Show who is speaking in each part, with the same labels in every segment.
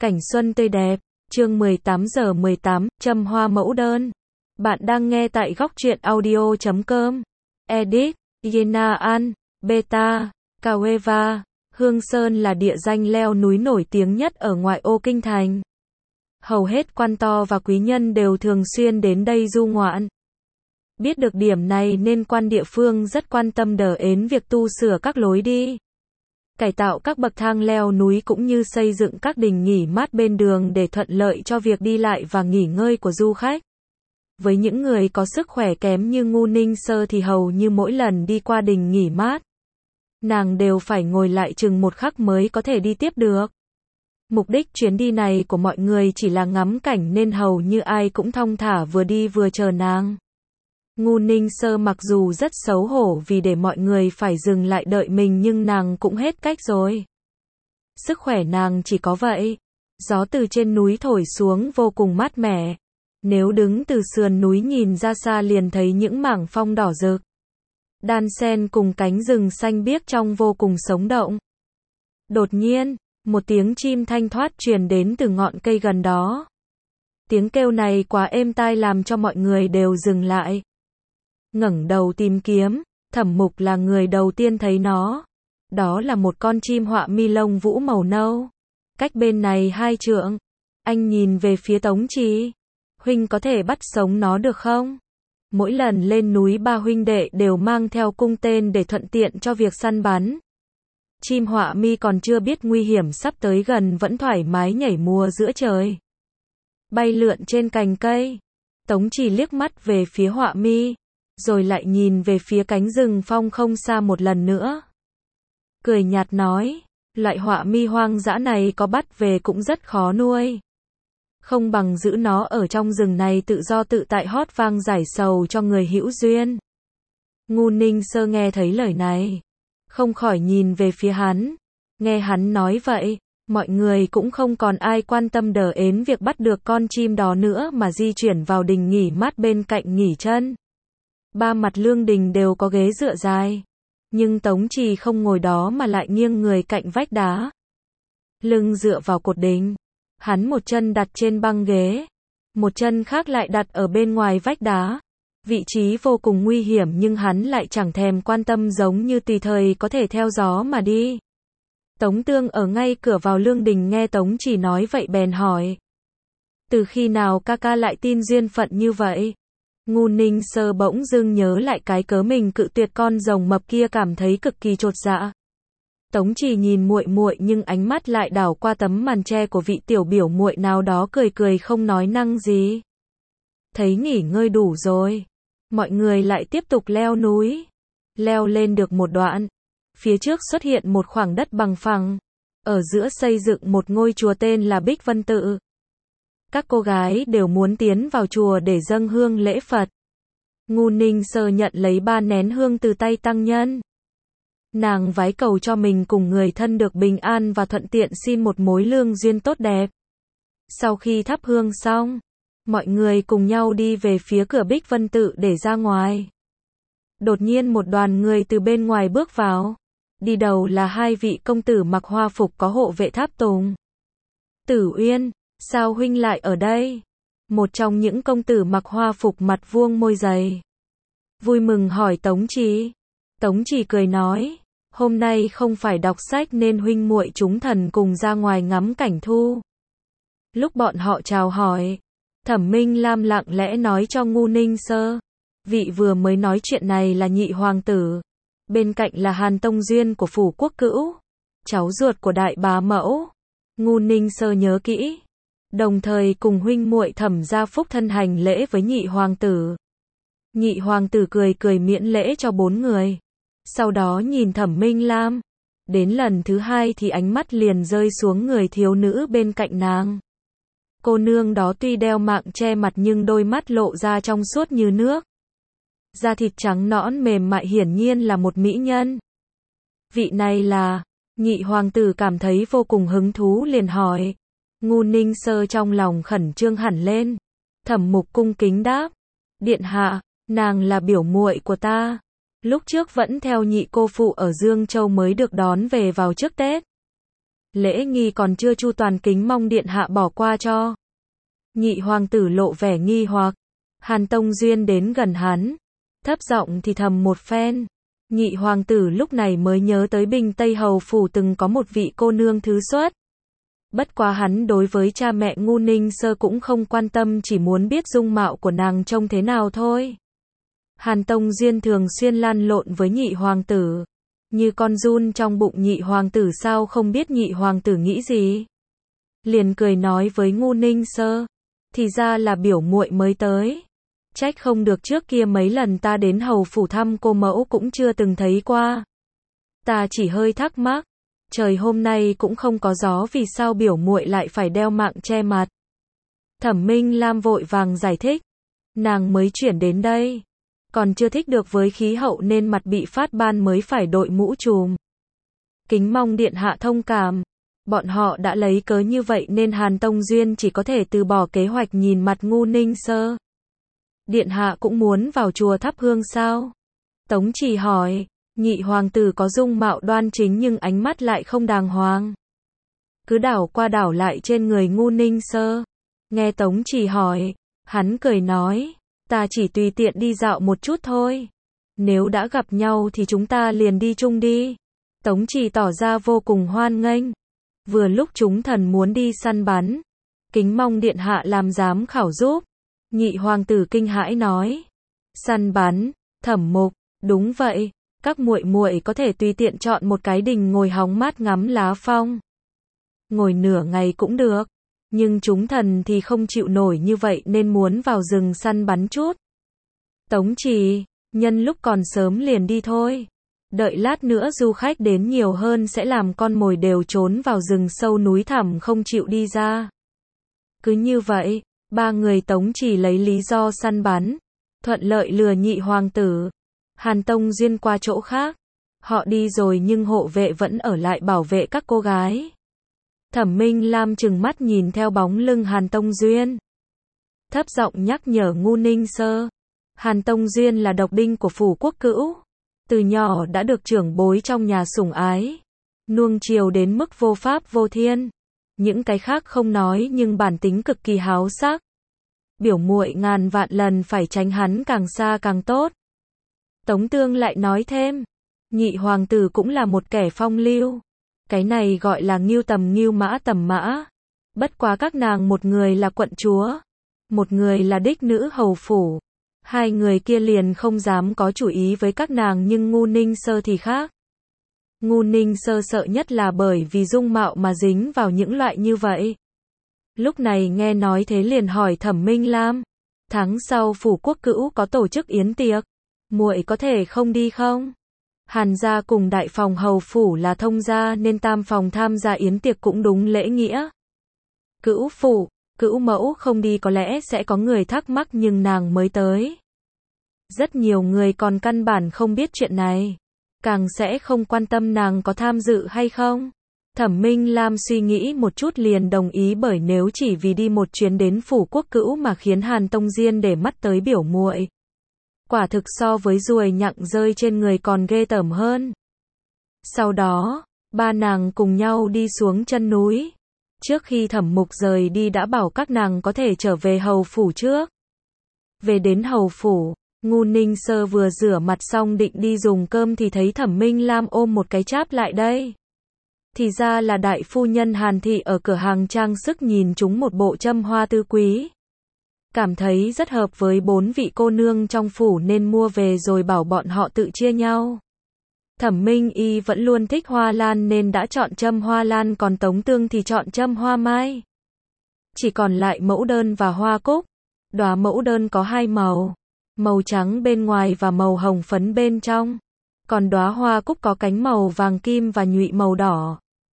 Speaker 1: Cảnh xuân tươi đẹp, chương 18 giờ 18, châm hoa mẫu đơn. Bạn đang nghe tại góc truyện audio.com. Edit, Yena An, Beta, Caueva. Hương Sơn là địa danh leo núi nổi tiếng nhất ở ngoại ô kinh thành. Hầu hết quan to và quý nhân đều thường xuyên đến đây du ngoạn. Biết được điểm này nên quan địa phương rất quan tâm đến việc tu sửa các lối đi, cải tạo các bậc thang leo núi cũng như xây dựng các đình nghỉ mát bên đường để thuận lợi cho việc đi lại và nghỉ ngơi của du khách. Với những người có sức khỏe kém như Ngu Ninh Sơ thì hầu như mỗi lần đi qua đình nghỉ mát, nàng đều phải ngồi lại chừng một khắc mới có thể đi tiếp được. Mục đích chuyến đi này của mọi người chỉ là ngắm cảnh nên hầu như ai cũng thong thả vừa đi vừa chờ nàng. Ngu Ninh Sơ mặc dù rất xấu hổ vì để mọi người phải dừng lại đợi mình nhưng nàng cũng hết cách rồi. Sức khỏe nàng chỉ có vậy. Gió từ trên núi thổi xuống vô cùng mát mẻ. Nếu đứng từ sườn núi nhìn ra xa liền thấy những mảng phong đỏ rực, đan xen cùng cánh rừng xanh biếc trông vô cùng sống động. Đột nhiên, một tiếng chim thanh thoát truyền đến từ ngọn cây gần đó. Tiếng kêu này quá êm tai làm cho mọi người đều dừng lại, ngẩng đầu tìm kiếm. Thẩm Mục là người đầu tiên thấy nó. Đó là một con chim họa mi lông vũ màu nâu, cách bên này 2 trượng. Anh nhìn về phía Tống Trì. Huynh có thể bắt sống nó được không? Mỗi lần lên núi ba huynh đệ đều mang theo cung tên để thuận tiện cho việc săn bắn. Chim họa mi còn chưa biết nguy hiểm sắp tới gần vẫn thoải mái nhảy múa giữa trời, bay lượn trên cành cây. Tống Trì liếc mắt về phía họa mi, rồi lại nhìn về phía cánh rừng phong không xa một lần nữa. Cười nhạt nói, loại họa mi hoang dã này có bắt về cũng rất khó nuôi. Không bằng giữ nó ở trong rừng này tự do tự tại hót vang giải sầu cho người hữu duyên. Ngu Ninh Sơ nghe thấy lời này, không khỏi nhìn về phía hắn. Nghe hắn nói vậy, mọi người cũng không còn ai quan tâm đến việc bắt được con chim đó nữa mà di chuyển vào đình nghỉ mát bên cạnh nghỉ chân. Ba mặt lương đình đều có ghế dựa dài, nhưng Tống Trì không ngồi đó mà lại nghiêng người cạnh vách đá, lưng dựa vào cột đình. Hắn một chân đặt trên băng ghế, một chân khác lại đặt ở bên ngoài vách đá. Vị trí vô cùng nguy hiểm nhưng hắn lại chẳng thèm quan tâm, giống như tùy thời có thể theo gió mà đi. Tống Tương ở ngay cửa vào lương đình nghe Tống Trì nói vậy bèn hỏi, từ khi nào ca ca lại tin duyên phận như vậy? Ngu Ninh Sơ bỗng dưng nhớ lại cái cớ mình cự tuyệt con rồng mập kia, cảm thấy cực kỳ chột dạ. Tống Trì nhìn muội muội nhưng ánh mắt lại đảo qua tấm màn che của vị tiểu biểu muội nào đó, cười cười không nói năng gì. Thấy nghỉ ngơi đủ rồi, mọi người lại tiếp tục leo núi. Leo lên được một đoạn, phía trước xuất hiện một khoảng đất bằng phẳng, ở giữa xây dựng một ngôi chùa tên là Bích Vân Tự. Các cô gái đều muốn tiến vào chùa để dâng hương lễ Phật. Ngu Ninh Sơ nhận lấy 3 nén hương từ tay tăng nhân. Nàng vái cầu cho mình cùng người thân được bình an và thuận tiện xin một mối lương duyên tốt đẹp. Sau khi thắp hương xong, mọi người cùng nhau đi về phía cửa Bích Vân Tự để ra ngoài. Đột nhiên một đoàn người từ bên ngoài bước vào. Đi đầu là 2 vị công tử mặc hoa phục có hộ vệ tháp tùng. Tử Uyên, sao huynh lại ở đây? Một trong những công tử mặc hoa phục mặt vuông môi dày, vui mừng hỏi Tống Trì. Tống Trì cười nói, hôm nay không phải đọc sách nên huynh muội chúng thần cùng ra ngoài ngắm cảnh thu. Lúc bọn họ chào hỏi, Thẩm Minh Lam lặng lẽ nói cho Ngu Ninh Sơ, vị vừa mới nói chuyện này là nhị hoàng tử, bên cạnh là Hàn Tông Duyên của phủ Quốc Cữu, cháu ruột của đại bá mẫu. Ngu Ninh Sơ nhớ kỹ, đồng thời cùng huynh muội Thẩm gia phúc thân hành lễ với nhị hoàng tử. Nhị hoàng tử cười cười miễn lễ cho 4 người. Sau đó nhìn Thẩm Minh Lam. Đến lần thứ 2 thì ánh mắt liền rơi xuống người thiếu nữ bên cạnh nàng. Cô nương đó tuy đeo mạng che mặt nhưng đôi mắt lộ ra trong suốt như nước, da thịt trắng nõn mềm mại, hiển nhiên là một mỹ nhân. Vị này là... Nhị hoàng tử cảm thấy vô cùng hứng thú liền hỏi. Ngu Ninh Sơ trong lòng khẩn trương hẳn lên. Thẩm Mục cung kính đáp, điện hạ, nàng là biểu muội của ta. Lúc trước vẫn theo nhị cô phụ ở Dương Châu mới được đón về vào trước Tết. Lễ nghi còn chưa chu toàn, kính mong điện hạ bỏ qua cho. Nhị hoàng tử lộ vẻ nghi hoặc. Hàn Tông Duyên đến gần hắn, thấp giọng thì thầm một phen. Nhị hoàng tử lúc này mới nhớ tới Bình Tây Hầu phủ từng có một vị cô nương thứ xuất. Bất quá hắn đối với cha mẹ Ngu Ninh Sơ cũng không quan tâm, chỉ muốn biết dung mạo của nàng trông thế nào thôi. Hàn Tông Duyên thường xuyên lan lộn với nhị hoàng tử, như con giun trong bụng nhị hoàng tử, sao không biết nhị hoàng tử nghĩ gì. Liền cười nói với Ngu Ninh Sơ, thì ra là biểu muội mới tới. Trách không được trước kia mấy lần ta đến hầu phủ thăm cô mẫu cũng chưa từng thấy qua. Ta chỉ hơi thắc mắc, trời hôm nay cũng không có gió, vì sao biểu muội lại phải đeo mạng che mặt. Thẩm Minh Lam vội vàng giải thích, nàng mới chuyển đến đây, còn chưa thích được với khí hậu nên mặt bị phát ban mới phải đội mũ trùm. Kính mong điện hạ thông cảm. Bọn họ đã lấy cớ như vậy nên Hàn Tông Duyên chỉ có thể từ bỏ kế hoạch nhìn mặt Ngu Ninh Sơ. Điện hạ cũng muốn vào chùa thắp hương sao? Tống Chỉ hỏi. Nhị hoàng tử có dung mạo đoan chính nhưng ánh mắt lại không đàng hoàng, cứ đảo qua đảo lại trên người Ngu Ninh Sơ. Nghe Tống Chỉ hỏi, hắn cười nói, ta chỉ tùy tiện đi dạo một chút thôi. Nếu đã gặp nhau thì chúng ta liền đi chung đi. Tống Chỉ tỏ ra vô cùng hoan nghênh. Vừa lúc chúng thần muốn đi săn bắn, kính mong điện hạ làm giám khảo giúp. Nhị hoàng tử kinh hãi nói, săn bắn? Thẩm Mục, đúng vậy, các muội muội có thể tùy tiện chọn một cái đình ngồi hóng mát ngắm lá phong. Ngồi nửa ngày cũng được, nhưng chúng thần thì không chịu nổi như vậy nên muốn vào rừng săn bắn chút. Tống Chỉ, nhân lúc còn sớm liền đi thôi. Đợi lát nữa du khách đến nhiều hơn sẽ làm con mồi đều trốn vào rừng sâu núi thẳm không chịu đi ra. Cứ như vậy, ba người Tống Chỉ lấy lý do săn bắn, thuận lợi lừa nhị hoàng tử. Hàn Tông Duyên qua chỗ khác. Họ đi rồi nhưng hộ vệ vẫn ở lại bảo vệ các cô gái. Thẩm Minh Lam trừng mắt nhìn theo bóng lưng Hàn Tông Duyên, thấp giọng nhắc nhở Ngu Ninh Sơ. Hàn Tông Duyên là độc đinh của phủ Quốc Cữu, từ nhỏ đã được trưởng bối trong nhà sủng ái, nuông chiều đến mức vô pháp vô thiên. Những cái khác không nói nhưng bản tính cực kỳ háo sắc. Biểu muội ngàn vạn lần phải tránh hắn càng xa càng tốt. Tống Tương lại nói thêm, nhị hoàng tử cũng là một kẻ phong lưu. Cái này gọi là ngưu tầm ngưu mã tầm mã. Bất quá các nàng một người là quận chúa, một người là đích nữ hầu phủ. Hai người kia liền không dám có chủ ý với các nàng, nhưng Ngu Ninh Sơ thì khác. Ngu Ninh Sơ sợ nhất là bởi vì dung mạo mà dính vào những loại như vậy. Lúc này nghe nói thế liền hỏi Thẩm Minh Lam, tháng sau phủ Quốc Cữu có tổ chức yến tiệc, muội có thể không đi không? Hàn gia cùng đại phòng hầu phủ là thông gia nên tam phòng tham gia yến tiệc cũng đúng lễ nghĩa. Cữu phủ, Cữu mẫu không đi có lẽ sẽ có người thắc mắc, nhưng nàng mới tới. Rất nhiều người còn căn bản không biết chuyện này, càng sẽ không quan tâm nàng có tham dự hay không. Thẩm Minh Lam suy nghĩ một chút liền đồng ý, bởi nếu chỉ vì đi một chuyến đến phủ Quốc Cữu mà khiến Hàn Tông Diên để mắt tới biểu muội, quả thực so với ruồi nhặng rơi trên người còn ghê tởm hơn. Sau đó, ba nàng cùng nhau đi xuống chân núi. Trước khi Thẩm Mục rời đi đã bảo các nàng có thể trở về hầu phủ trước. Về đến hầu phủ, Ngu Ninh Sơ vừa rửa mặt xong định đi dùng cơm thì thấy Thẩm Minh Lam ôm một cái cháp lại đây. Thì ra là đại phu nhân Hàn Thị ở cửa hàng trang sức nhìn chúng một bộ châm hoa tứ quý, cảm thấy rất hợp với 4 vị cô nương trong phủ nên mua về rồi bảo bọn họ tự chia nhau. Thẩm Minh Y vẫn luôn thích hoa lan nên đã chọn châm hoa lan, còn Tống Tương thì chọn châm hoa mai. Chỉ còn lại mẫu đơn và hoa cúc. Đóa mẫu đơn có hai màu, màu trắng bên ngoài và màu hồng phấn bên trong. Còn đóa hoa cúc có cánh màu vàng kim và nhụy màu đỏ.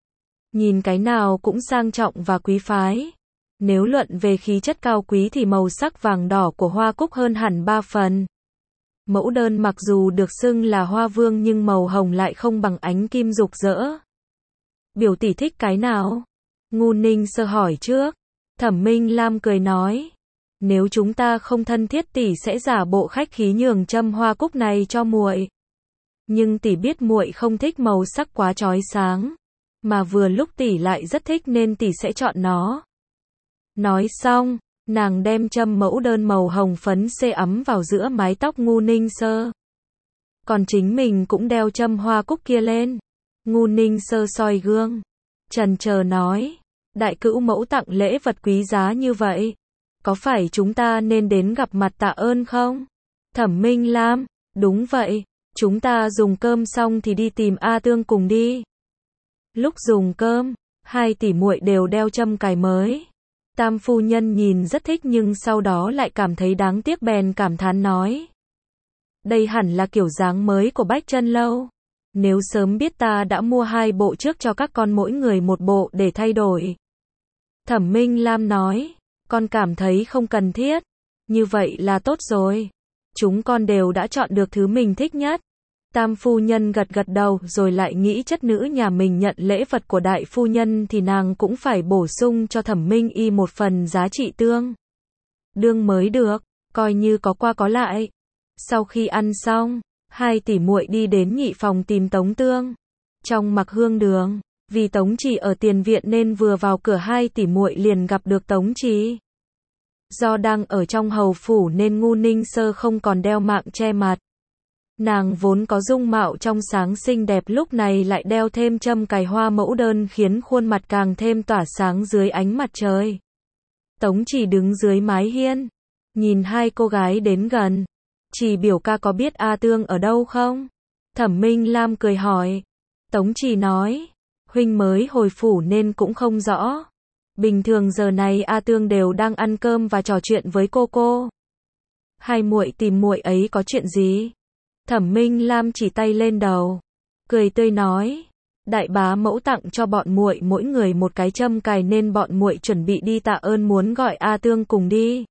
Speaker 1: Nhìn cái nào cũng sang trọng và quý phái. Nếu luận về khí chất cao quý thì màu sắc vàng đỏ của hoa cúc hơn hẳn 3 phần. Mẫu đơn mặc dù được xưng là hoa vương nhưng màu hồng lại không bằng ánh kim rực rỡ. Biểu tỷ thích cái nào? Ngu Ninh Sơ hỏi trước. Thẩm Minh Lam cười nói, nếu chúng ta không thân thiết tỷ sẽ giả bộ khách khí nhường châm hoa cúc này cho muội. Nhưng tỷ biết muội không thích màu sắc quá chói sáng. mà vừa lúc tỷ lại rất thích nên tỷ sẽ chọn nó. Nói xong, nàng đem châm mẫu đơn màu hồng phấn xê ấm vào giữa mái tóc Ngu Ninh Sơ. Còn chính mình cũng đeo châm hoa cúc kia lên. Ngu Ninh Sơ soi gương, chần chờ nói, đại cữu mẫu tặng lễ vật quý giá như vậy, có phải chúng ta nên đến gặp mặt tạ ơn không? Thẩm Minh Lam, đúng vậy, chúng ta dùng cơm xong thì đi tìm A Tương cùng đi. Lúc dùng cơm, hai tỷ muội đều đeo châm cài mới. Tam phu nhân nhìn rất thích nhưng sau đó lại cảm thấy đáng tiếc bèn cảm thán nói. Đây hẳn là kiểu dáng mới của Bách Chân Lâu. Nếu sớm biết ta đã mua 2 bộ trước cho các con mỗi người 1 bộ để thay đổi. Thẩm Minh Lam nói, con cảm thấy không cần thiết. Như vậy là tốt rồi. Chúng con đều đã chọn được thứ mình thích nhất. Tam phu nhân gật gật đầu rồi lại nghĩ chất nữ nhà mình nhận lễ vật của đại phu nhân thì nàng cũng phải bổ sung cho Thẩm Minh Y một phần giá trị tương đương mới được, coi như có qua có lại. Sau khi ăn xong, hai tỷ muội đi đến nhị phòng tìm Tống Tương. Trong Mặc Hương Đường, vì Tống Trì ở tiền viện nên vừa vào cửa hai tỷ muội liền gặp được Tống Trì. Do đang ở trong hầu phủ nên Ngu Ninh Sơ không còn đeo mạng che mặt. Nàng vốn có dung mạo trong sáng xinh đẹp lúc này lại đeo thêm châm cài hoa mẫu đơn khiến khuôn mặt càng thêm tỏa sáng dưới ánh mặt trời. Tống Trì đứng dưới mái hiên, nhìn hai cô gái đến gần. Trì biểu ca có biết A Tương ở đâu không? Thẩm Minh Lam cười hỏi. Tống Trì nói, huynh mới hồi phủ nên cũng không rõ. Bình thường giờ này A Tương đều đang ăn cơm và trò chuyện với cô. Hai muội tìm muội ấy có chuyện gì? Thẩm Minh Lam chỉ tay lên đầu, cười tươi nói, đại bá mẫu tặng cho bọn muội mỗi người một cái châm cài nên bọn muội chuẩn bị đi tạ ơn muốn gọi A Tương cùng đi.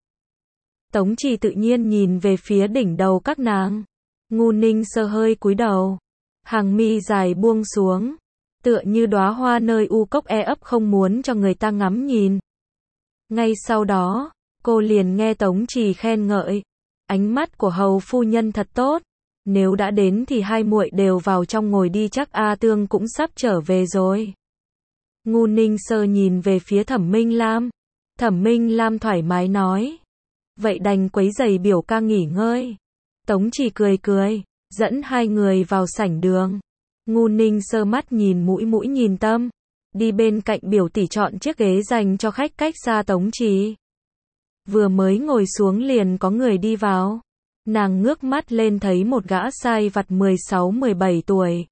Speaker 1: Tống Trì tự nhiên nhìn về phía đỉnh đầu các nàng. Ngu Ninh Sơ hơi cúi đầu, hàng mi dài buông xuống, tựa như đóa hoa nơi u cốc ấp không muốn cho người ta ngắm nhìn. Ngay sau đó, cô liền nghe Tống Trì khen ngợi, ánh mắt của hầu phu nhân thật tốt. Nếu đã đến thì hai muội đều vào trong ngồi đi, chắc A Tương cũng sắp trở về rồi. Ngu Ninh Sơ nhìn về phía Thẩm Minh Lam. Thẩm Minh Lam thoải mái nói, vậy đành quấy giày biểu ca nghỉ ngơi. Tống Trì cười cười, dẫn hai người vào sảnh đường. Ngu Ninh Sơ mắt nhìn mũi nhìn tâm, đi bên cạnh biểu tỷ chọn chiếc ghế dành cho khách cách xa Tống Trì. Vừa mới ngồi xuống liền có người đi vào. Nàng ngước mắt lên thấy một gã sai vặt 16-17 tuổi.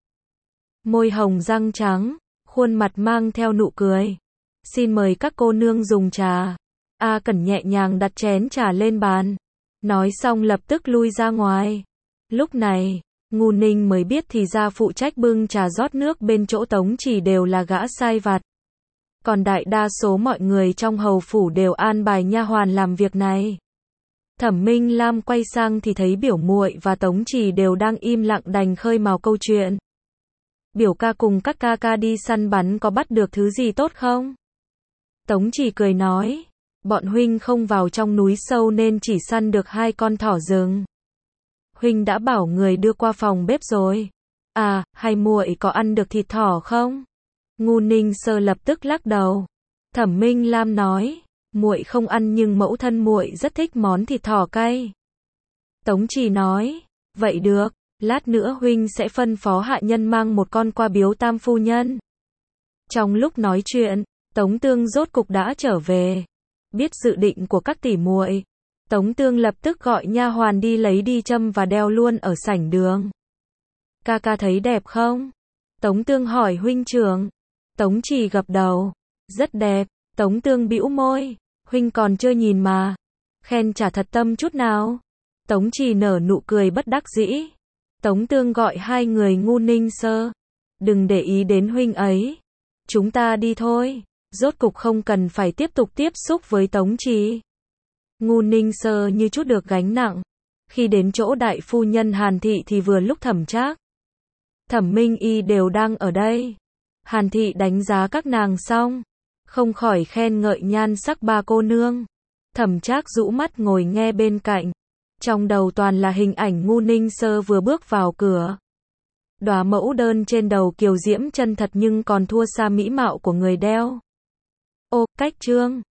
Speaker 1: Môi hồng răng trắng, khuôn mặt mang theo nụ cười. Xin mời các cô nương dùng trà. A Cẩn nhẹ nhàng đặt chén trà lên bàn. Nói xong lập tức lui ra ngoài. Lúc này, Ngu Ninh mới biết thì ra phụ trách bưng trà rót nước bên chỗ Tống Trì đều là gã sai vặt. Còn đại đa số mọi người trong hầu phủ đều an bài nha hoàn làm việc này. Thẩm Minh Lam quay sang thì thấy biểu muội và Tống Trì đều đang im lặng đành khơi mào câu chuyện. Biểu ca cùng các ca ca đi săn bắn có bắt được thứ gì tốt không? Tống Trì cười nói, bọn huynh không vào trong núi sâu nên chỉ săn được 2 con thỏ rừng. Huynh đã bảo người đưa qua phòng bếp rồi. À, hai muội có ăn được thịt thỏ không? Ngu Ninh Sơ lập tức lắc đầu. Thẩm Minh Lam nói, muội không ăn nhưng mẫu thân muội rất thích món thịt thỏ cay. Tống Trì nói, vậy được, lát nữa huynh sẽ phân phó hạ nhân mang một con qua biếu tam phu nhân. Trong lúc nói chuyện, Tống Tương rốt cục đã trở về. Biết dự định của các tỷ muội, Tống Tương lập tức gọi nha hoàn đi lấy đi châm và đeo luôn ở sảnh đường. Ca ca thấy đẹp không? Tống Tương hỏi huynh trưởng. Tống Trì gật đầu, rất đẹp. Tống Tương bĩu môi, huynh còn chưa nhìn mà. Khen chả thật tâm chút nào. Tống Trì nở nụ cười bất đắc dĩ. Tống Tương gọi hai người Ngu Ninh Sơ. Đừng để ý đến huynh ấy. Chúng ta đi thôi. Rốt cục không cần phải tiếp tục tiếp xúc với Tống Trì. Ngu Ninh Sơ như chút được gánh nặng. Khi đến chỗ đại phu nhân Hàn Thị thì vừa lúc Thẩm Trác, Thẩm Minh Y đều đang ở đây. Hàn Thị đánh giá các nàng xong, không khỏi khen ngợi nhan sắc ba cô nương. Thẩm Trác rũ mắt ngồi nghe bên cạnh. Trong đầu toàn là hình ảnh Ngu Ninh Sơ vừa bước vào cửa. Đóa mẫu đơn trên đầu kiều diễm chân thật nhưng còn thua xa mỹ mạo của người đeo. Ô, cách trương.